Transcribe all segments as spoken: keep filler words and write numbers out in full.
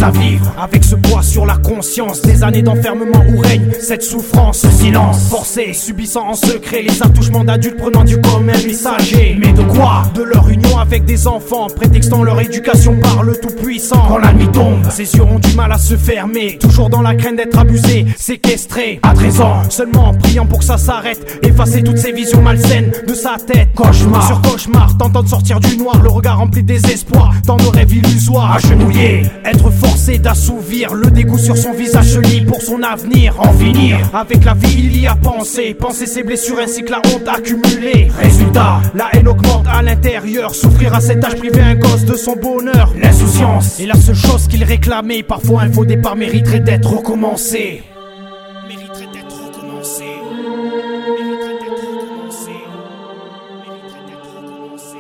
à vivre. Avec ce poids sur la conscience, des années d'enfermement où règne cette souffrance, ce silence forcé, subissant en secret les attouchements d'adultes prenant du commun messager. Mais de quoi? De leur union avec des enfants, prétextant leur éducation par le tout-puissant. Quand la nuit tombe, ses yeux ont du mal à se fermer, toujours dans la crainte d'être abusés, séquestrés. À treize ans, seulement priant pour que ça s'arrête, effacer toutes ces visions malsaines de sa tête. Cauchemar sur cauchemar, tentant de sortir du noir, le regard rempli de désespoir, dans nos rêves illusoires. Agenouillé, être forcé d'assouvir le dégoût sur son visage se lie pour son avenir. En finir avec la vie, il y a pensé, penser ses blessures ainsi que la honte accumulée. Résultat, la haine augmente à l'intérieur, souffrir à cet âge, priver un gosse de son bonheur. L'insouciance est la seule chose qu'il réclamait, parfois un faux départ mériterait d'être recommencé. Mériterait d'être recommencé. Mériterait d'être recommencé. Mériterait d'être recommencé.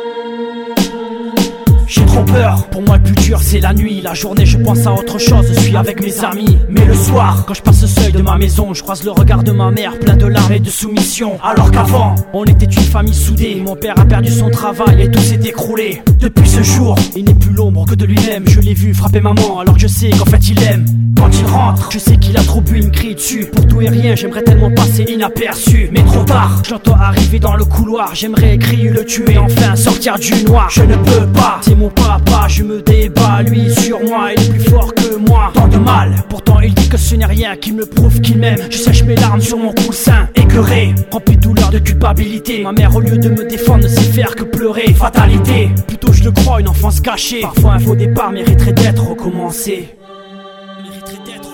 J'ai trop peur, pour moi le plus dur c'est la nuit. La journée je pense à autre chose, je suis avec mes amis. Mais le soir, quand je passe le seuil de ma maison, je croise le regard de ma mère plein de larmes et de soumission. Alors qu'avant, on était une famille soudée. Mon père a perdu son travail et tout s'est écroulé. Depuis ce jour, il n'est plus l'ombre que de lui-même. Je l'ai vu frapper maman alors que je sais qu'en fait il aime. Quand il rentre, je sais qu'il a trop bu, il me crie dessus. Pour tout et rien, j'aimerais tellement passer inaperçu. Mais trop tard, je l'entends arriver dans le couloir. J'aimerais crier, le tuer, enfin sortir du noir. Je ne peux pas, c'est mon papa, je me débat. Lui sur moi, il est plus fort que moi. Tant de mal, pourtant il dit que ce n'est rien qui me prouve qu'il m'aime. Je sèche mes larmes sur mon coussin, écœuré, rempli de douleur, de culpabilité. Ma mère au lieu de me défendre ne sait faire que pleurer. Fatalité, plutôt je le crois, une enfance cachée. Parfois un faux départ mériterait d'être recommencé. Mériterait d'être